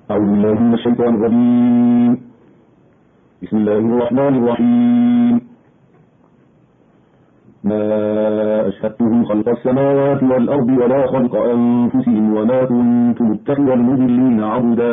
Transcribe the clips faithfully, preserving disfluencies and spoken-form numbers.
أعوذ بالله من الشيطان الرجيم. بسم الله الرحمن الرحيم. ما أشهدتهم خلق السماوات والأرض ولا خلق أنفسهم وما كنت متخذ المضلين عضدا.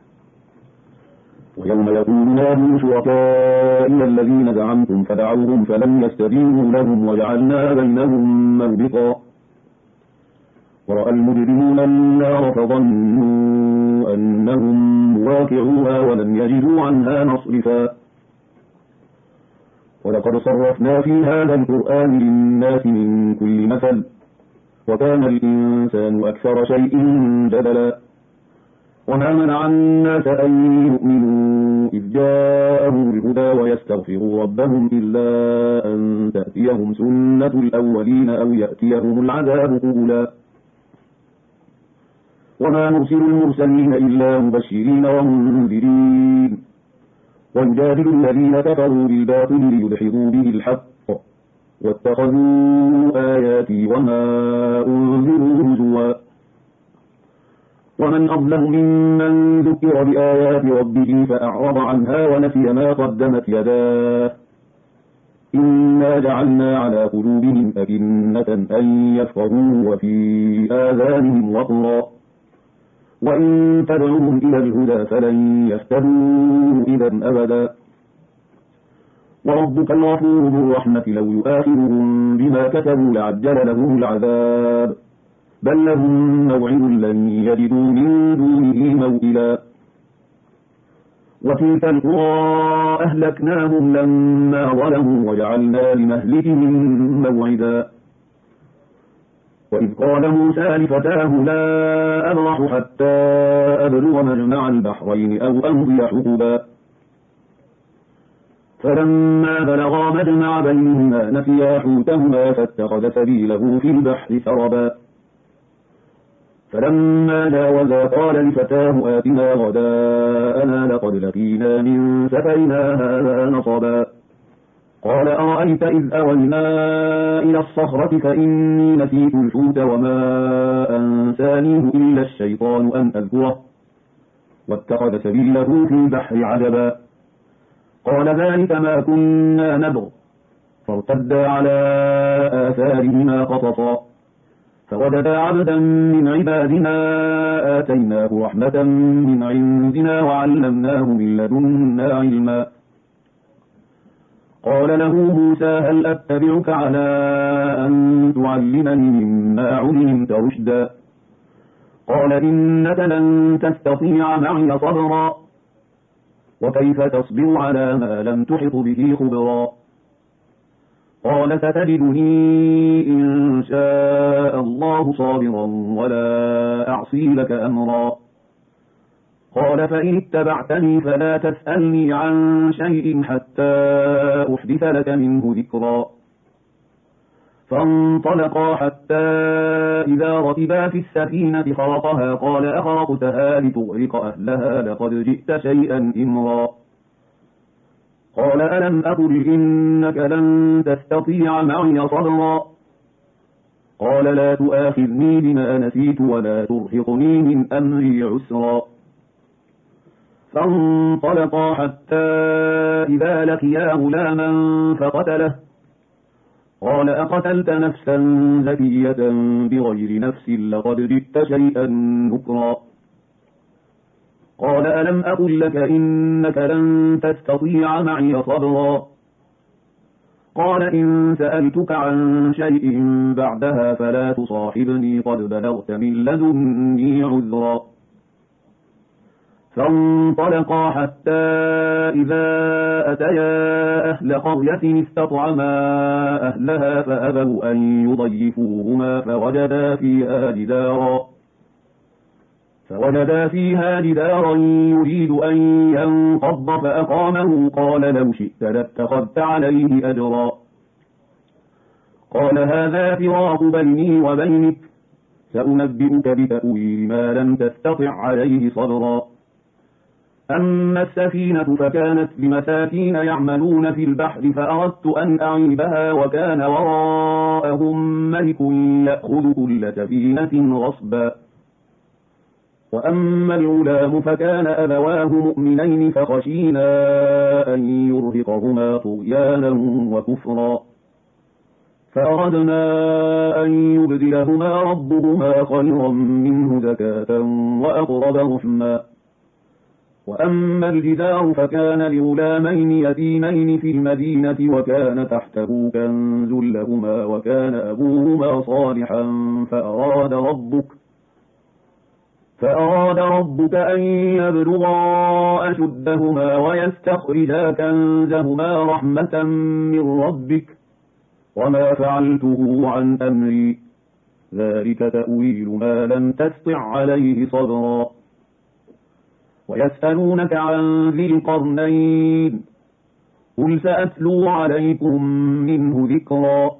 ويوم يقول نادوا شركائي الذين زعمتم فدعوهم فلم يستجيبوا لهم وجعلنا بينهم موبقا. ورأى المجرمون النار فظنوا أنهم مواقعوها ولم يجدوا عنها مصرفا. ولقد صرفنا في هذا القرآن للناس من كل مثل وكان الإنسان أكثر شيء جدلا. وما منع الناس أن يؤمنوا إذ جاءهم الهدى ويستغفروا ربهم إلا أن تأتيهم سنة الأولين أو يأتيهم العذاب قبلا. وما نرسل المرسلين إلا مبشرين ومنذرين ويجادل الذين كفروا بالباطل ليدحضوا به الحق واتخذوا آياتي وما أنذروا هزوا. ومن أظلم ممن ذكر بآيات ربه فأعرض عنها ونسي ما قدمت يداه. إنا جعلنا على قلوبهم أكنة أن يفقهوه وفي آذانهم وقرا وإن تدعوهم إلى الهدى فلن يهتدوا إذا أبدا. وربك الغفور ذو الرحمة لو يؤاخذهم بما كسبوا لعجل لهم العذاب بل لهم موعد لن يجدوا من دونه موئلا. وتلك القرى أهلكناهم لما ظلموا وجعلنا لمهلكهم موعدا. وإذ قال موسى لفتاه لا أبرح حتى أبلغ مجمع البحرين أو أمضي حقبا. فلما بلغا مجمع بينهما نسيا حوتهما فاتخذ سبيله في البحر سربا. فلما جاوزا قال لفتاه آتنا غداءنا لقد لقينا من سفرنا هذا نصبا. قال أرأيت إذ أوينا إلى الصخرة فإني نسيت الحوت وما أنسانيه إلا الشيطان أن أذكره واتخذ سبيله في البحر عجبا. قال ذلك ما كنا نبغ فارتدا على آثارهما قصصا. فوجدا عبدا من عبادنا آتيناه رحمة من عندنا وعلمناه من لدنا علما. قال له موسى هل أتبعك على أن تعلمني مما علمت رشدا. قال إنك لن تستطيع معي صبرا وكيف تصبر على ما لم تحط به خبرا. قال ستجدني إن شاء الله صابرا ولا أعصي لك أمرا. قال فإن اتبعتني فلا تسألني عن شيء حتى أحدث لك منه ذكرا. فانطلقا حتى إذا ركبا في السفينة خرقها قال أخرقتها لتغرق أهلها لقد جئت شيئا إمرا. قال ألم أقل إنك لن تستطيع معي صبرا. قال لا تؤاخذني بما نسيت ولا ترهقني من أمري عسرا. فانطلقا حتى إذا لقيا غلاما فقتله. قال أقتلت نفسا زكية بغير نفس لقد جئت شيئا نكرا. قال ألم أقل لك إنك لن تستطيع معي صبرا. قال إن سألتك عن شيء بعدها فلا تصاحبني قد بلغت من لدني عذرا. فانطلقا حتى إذا أتيا أهل قرية استطعما أهلها فأبوا أن يضيفوهما فوجدا فيها جدارا فوجدا فيها جدارا يريد أن ينقض فأقامه. قال لو شئت لاتخذت عليه أجرا. قال هذا فراق بيني وبينك سأنبئك بتأويل ما لم تستطع عليه صبرا. أما السفينة فكانت لمساكين يعملون في البحر فأردت أن أعيبها وكان وراءهم ملك يأخذ كل سفينة غصبا. وأما الغلام فكان أبواه مؤمنين فخشينا أن يرهقهما طغيانا وكفرا فأردنا أن يبدلهما ربهما خيرا منه زكاة وأقرب رحما. وأما الجدار فكان لغلامين يتيمين في المدينة وكان تحته كنز لهما وكان أبوهما صالحا فأراد ربك فأراد ربك أن يبلغا أشدهما ويستخرجا كنزهما رحمة من ربك وما فعلته عن أمري ذلك تأويل ما لم تستطع عليه صبرا. ويسألونك عن ذي القرنين قل سأتلو عليكم منه ذكرا.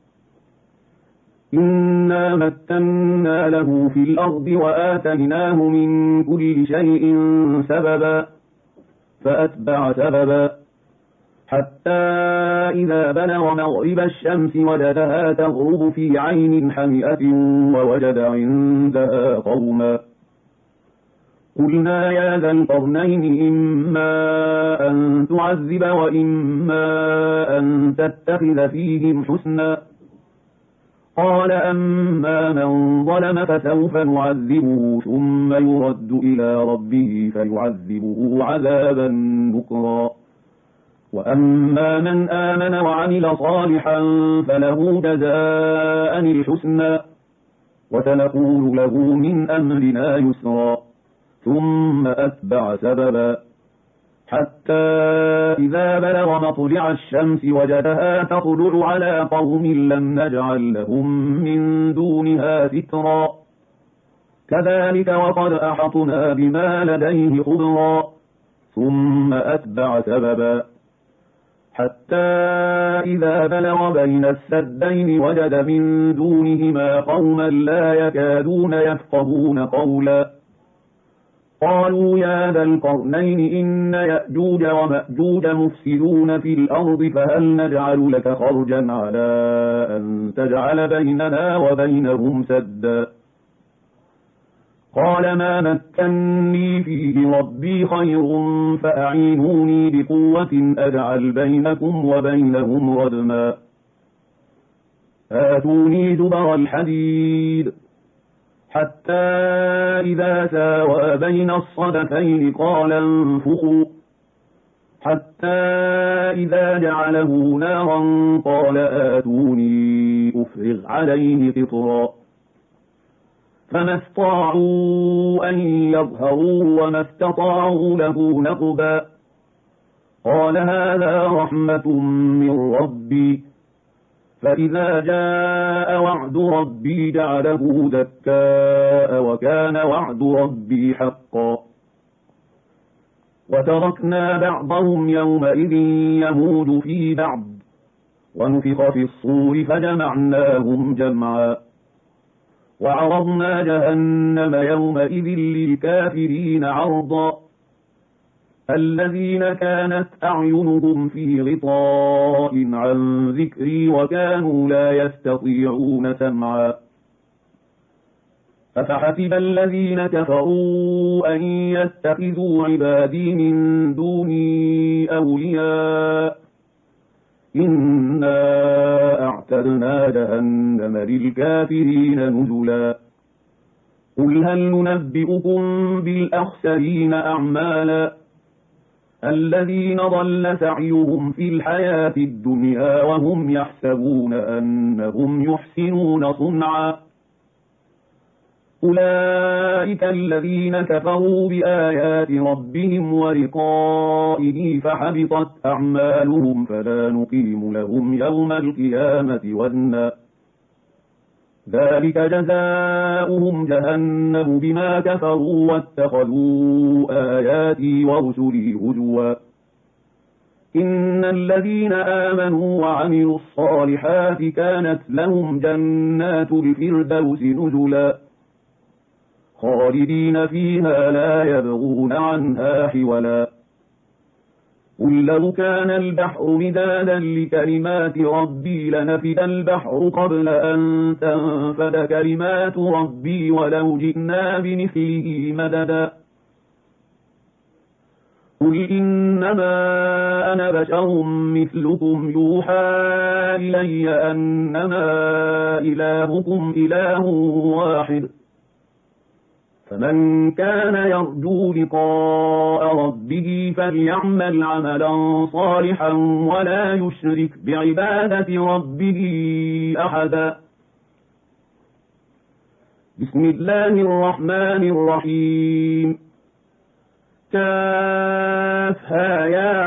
إنا مكنا له في الأرض وآتيناه من كل شيء سببا فأتبع سببا حتى إذا بلغ مغرب الشمس وجدها تغرب في عين حمئة ووجد عندها قوما قلنا يا ذا القرنين إما أن تعذب وإما أن تتخذ فيهم حسنا قال أما من ظلم فسوف نعذبه ثم يرد إلى ربه فيعذبه عذابا نكرا وأما من آمن وعمل صالحا فله جزاء الحسنى وسنقول له من أمرنا يسرا ثم أتبع سببا حتى إذا بلغ مطلع الشمس وجدها تطلع على قوم لم نجعل لهم من دونها سترا كذلك وقد أحطنا بما لديه خبرا ثم أتبع سببا حتى إذا بلغ بين السدين وجد من دونهما قوما لا يكادون يفقهون قولا قالوا يا ذا القرنين إن يأجوج ومأجوج مفسدون في الأرض فهل نجعل لك خرجا على أن تجعل بيننا وبينهم سدا قال ما مكني فيه ربي خير فأعينوني بقوة أجعل بينكم وبينهم ردما آتوني زبر الحديد حتى إذا ساوى بين الصدفين قال انفخوا حتى إذا جعله نارا قال آتوني أفرغ عليه قطرا فما استطاعوا أن يظهروا وما استطاعوا له نقبا قال هذا رحمة من ربي فإذا جاء وعد ربي جعله دكاء وكان وعد ربي حقا وتركنا بعضهم يومئذ يموج في بعض ونفخ في الصور فجمعناهم جمعا وعرضنا جهنم يومئذ للكافرين عرضا الذين كانت أعينهم في غطاء عن ذكري وكانوا لا يستطيعون سمعا أفحسب الذين كفروا أن يتخذوا عبادي من دوني أولياء إنا أعتدنا جهنم للكافرين نزلا قل هل ننبئكم بالأخسرين أعمالا الذين ضل سعيهم في الحياة الدنيا وهم يحسبون أنهم يحسنون صنعا أولئك الذين كفروا بآيات ربهم ولقائه فحبطت أعمالهم فلا نقيم لهم يوم القيامة وزنا ذلك جزاؤهم جهنم بما كفروا واتخذوا آياتي ورسلي هزوا إن الذين آمنوا وعملوا الصالحات كانت لهم جنات الفردوس نزلا خالدين فيها لا يبغون عنها حولا قل لو كان البحر مدادا لكلمات ربي لنفد البحر قبل أن تنفد كلمات ربي ولو جئنا بمثله مددا قل إنما أنا بشر مثلكم يوحى إلي أنما إلهكم إله واحد فمن كان يرجو لقاء ربه فليعمل عملا صالحا ولا يشرك بعبادة ربه أحدا. بسم الله الرحمن الرحيم. كافها يا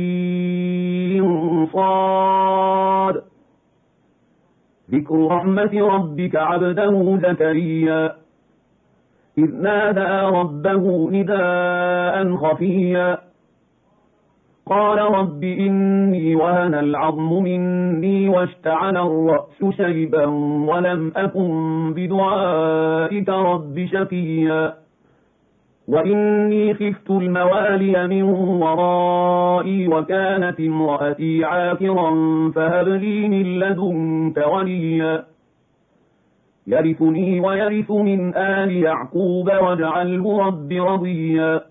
عين صاد. ذكر رحمة ربك عبده زكريا إذ نادى ربه نداء خفيا قال رب إني وهن العظم مني واشتعل الرأس شيبا ولم أكن بدعائك رب شقيا وإني خفت الموالي من ورائي وكانت امرأتي عاقرا فهب لي من لدنك وليا يرثني ويرث من آل يعقوب واجعله رب رضيا.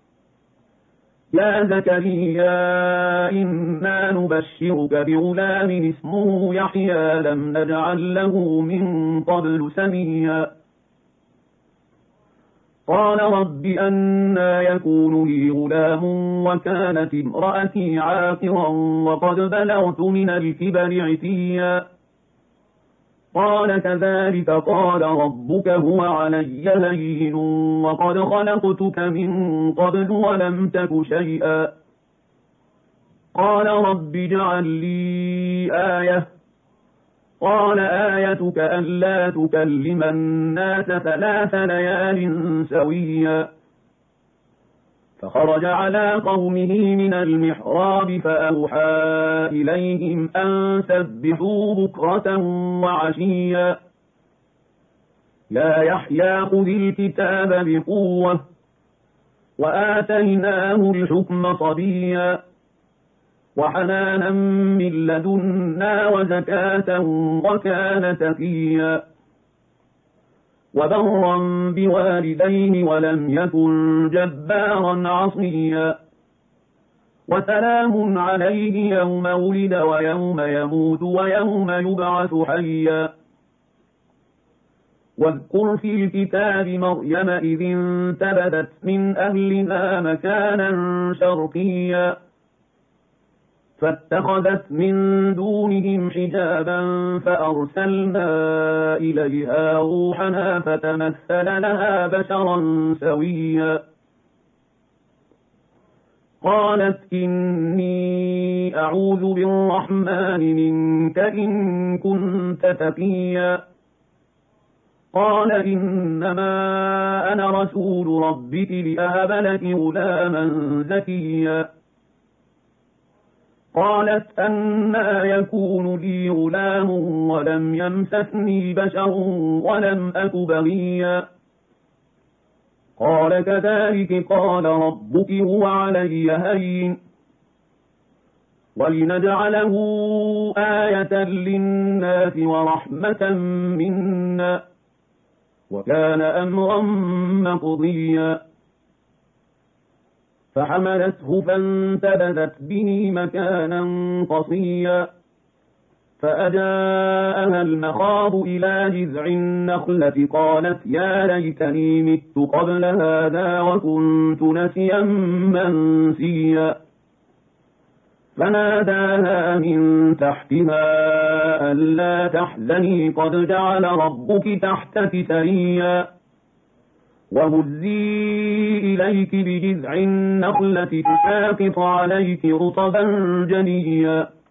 يا زكريا إنا نبشرك بغلام اسمه يحيى لم نجعل له من قبل سميا قال رب أنى يكون لي غلام وكانت امرأتي عاقرا وقد بلغت من الكبر عتيا قال كذلك قال ربك هو علي هين وقد خلقتك من قبل ولم تك شيئا قال رب اجعل لي آية قال آيتك ألا تكلم الناس ثلاث ليال سويا فخرج على قومه من المحراب فأوحى إليهم أن سبحوا بكرة وعشيا يا يحيى خذ الكتاب بقوة وآتيناه الحكم صبيا وحنانا من لدنا وزكاة وكان تقيا وبرا بوالديه ولم يكن جبارا عصيا وسلام عليه يوم ولد ويوم يموت ويوم يبعث حيا واذكر في الكتاب مريم إذ انتبذت من أهلها مكانا شرقيا فاتخذت من دونهم حجابا فأرسلنا إليها روحنا فتمثل لها بشرا سويا قالت إني أعوذ بالرحمن منك إن كنت تقيا قال إنما أنا رسول ربك لأهب لك غلاما زكيا قالت أنى يكون لي غلام ولم يمسسني بشر ولم أك بغيا قال كذلك قال ربك هو علي هين ولنجعله آية للناس ورحمة منا وكان أمرا مقضيا فحملته فانتبذت به مكانا قصيا فأجاءها المخاض إلى جذع النخلة قالت يا ليتني مت قبل هذا وكنت نسيا منسيا فناداها من تحتها ألا تحزني قد جعل ربك تحتك سريا وهزي إليك بجذع النخلة تساقط عليك رطبا جنيا